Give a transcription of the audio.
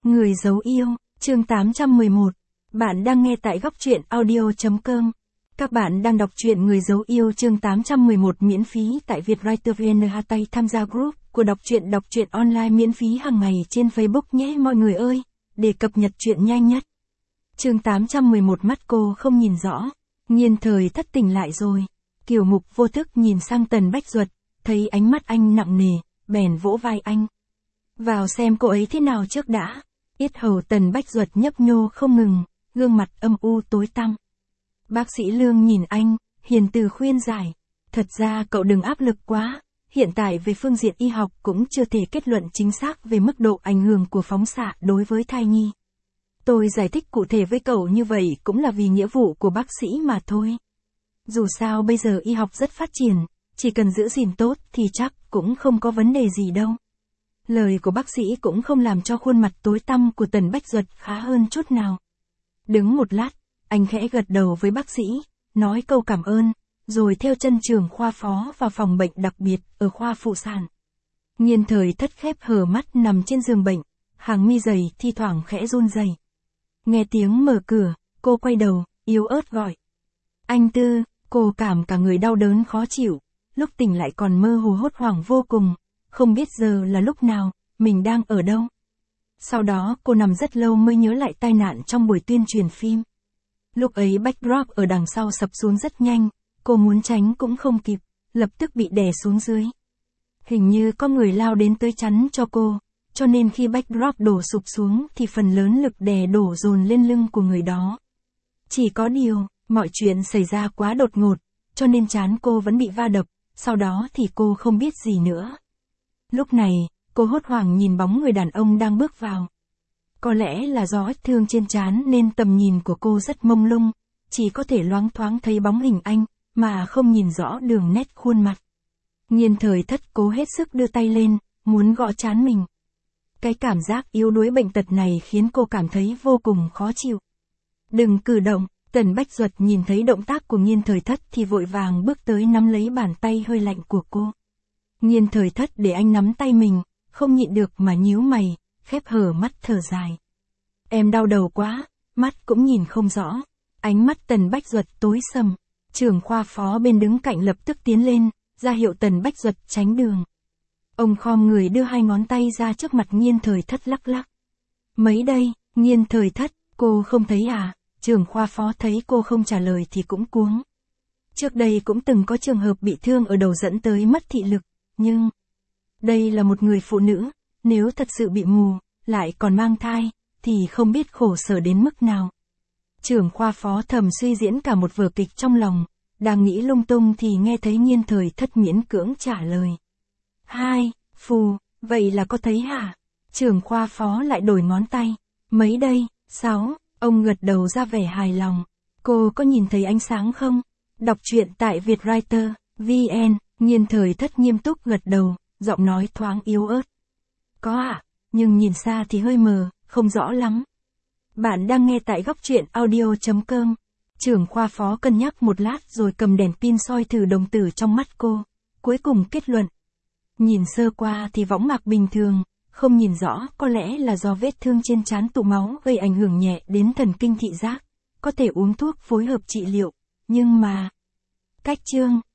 Người giấu yêu, chương 811. Bạn đang nghe tại góc truyện audio.com. Các bạn đang đọc truyện Người giấu yêu chương 811 miễn phí tại Vietwriter VN. Tham gia group của đọc truyện online miễn phí hàng ngày trên Facebook nhé mọi người ơi, để cập nhật truyện nhanh nhất. Chương 811 mắt cô không nhìn rõ. Nhiên Thời Thất tỉnh lại rồi. Kiều Mục vô thức nhìn sang Tần Bách Duật, thấy ánh mắt anh nặng nề, bèn vỗ vai anh. Vào xem cô ấy thế nào trước đã. Yết hầu Tần Bách Duật nhấp nhô không ngừng, gương mặt âm u tối tăm. Bác sĩ Lương nhìn anh, hiền từ khuyên giải. Thật ra cậu đừng áp lực quá, hiện tại về phương diện y học cũng chưa thể kết luận chính xác về mức độ ảnh hưởng của phóng xạ đối với thai nhi. Tôi giải thích cụ thể với cậu như vậy cũng là vì nghĩa vụ của bác sĩ mà thôi. Dù sao bây giờ y học rất phát triển, chỉ cần giữ gìn tốt thì chắc cũng không có vấn đề gì đâu. Lời của bác sĩ cũng không làm cho khuôn mặt tối tăm của Tần Bách Duật khá hơn chút nào. Đứng một lát, anh khẽ gật đầu với bác sĩ, nói câu cảm ơn, rồi theo chân trưởng khoa phó vào phòng bệnh đặc biệt ở khoa phụ sản. Nhiên Thời Thất khép hờ mắt nằm trên giường bệnh, hàng mi dày thi thoảng khẽ run rẩy. Nghe tiếng mở cửa, cô quay đầu, yếu ớt gọi. Anh Tư, cô cảm cả người đau đớn khó chịu, lúc tỉnh lại còn mơ hồ hốt hoảng vô cùng, không biết giờ là lúc nào, mình đang ở đâu. Sau đó cô nằm rất lâu mới nhớ lại tai nạn trong buổi tuyên truyền phim. Lúc ấy backdrop ở đằng sau sập xuống rất nhanh, cô muốn tránh cũng không kịp, lập tức bị đè xuống dưới. Hình như có người lao đến tới chắn cho cô, cho nên khi backdrop đổ sụp xuống thì phần lớn lực đè đổ dồn lên lưng của người đó. Chỉ có điều, mọi chuyện xảy ra quá đột ngột, cho nên trán cô vẫn bị va đập, sau đó thì cô không biết gì nữa. Lúc này, cô hốt hoảng nhìn bóng người đàn ông đang bước vào. Có lẽ là do vết thương trên trán nên tầm nhìn của cô rất mông lung, chỉ có thể loáng thoáng thấy bóng hình anh, mà không nhìn rõ đường nét khuôn mặt. Nhiên Thời Thất cố hết sức đưa tay lên, muốn gõ trán mình. Cái cảm giác yếu đuối bệnh tật này khiến cô cảm thấy vô cùng khó chịu. Đừng cử động. Tần Bách Duật nhìn thấy động tác của Nhiên Thời Thất thì vội vàng bước tới nắm lấy bàn tay hơi lạnh của cô. Nhiên Thời Thất để anh nắm tay mình, không nhịn được mà nhíu mày, khép hờ mắt thở dài. Em đau đầu quá, mắt cũng nhìn không rõ. Ánh mắt Tần Bách Duật tối sầm. Trưởng khoa phó bên đứng cạnh lập tức tiến lên, ra hiệu Tần Bách Duật tránh đường. Ông khom người đưa hai ngón tay ra trước mặt Nhiên Thời Thất lắc lắc. Mấy đây, Nhiên Thời Thất, cô không thấy à? Trưởng khoa phó thấy cô không trả lời thì cũng cuống. Trước đây cũng từng có trường hợp bị thương ở đầu dẫn tới mất thị lực, nhưng đây là một người phụ nữ, nếu thật sự bị mù, lại còn mang thai, thì không biết khổ sở đến mức nào. Trưởng khoa phó thầm suy diễn cả một vở kịch trong lòng, đang nghĩ lung tung thì nghe thấy Nhiên Thời Thất miễn cưỡng trả lời. Hai, phù, vậy là có thấy hả? Trưởng khoa phó lại đổi ngón tay. Mấy đây, 6. Ông gật đầu ra vẻ hài lòng. Cô có nhìn thấy ánh sáng không? Đọc truyện tại Vietwriter VN. Nhiên Thời Thất nghiêm túc gật đầu, giọng nói thoáng yếu ớt. Có ạ, nhưng nhìn xa thì hơi mờ, không rõ lắm. Bạn đang nghe tại góc truyện audio.com. Trưởng khoa phó cân nhắc một lát rồi cầm đèn pin soi thử đồng tử trong mắt cô. Cuối cùng kết luận. Nhìn sơ qua thì võng mạc bình thường. Không nhìn rõ, có lẽ là do vết thương trên trán tụ máu gây ảnh hưởng nhẹ đến thần kinh thị giác, có thể uống thuốc phối hợp trị liệu, nhưng mà... Cách chương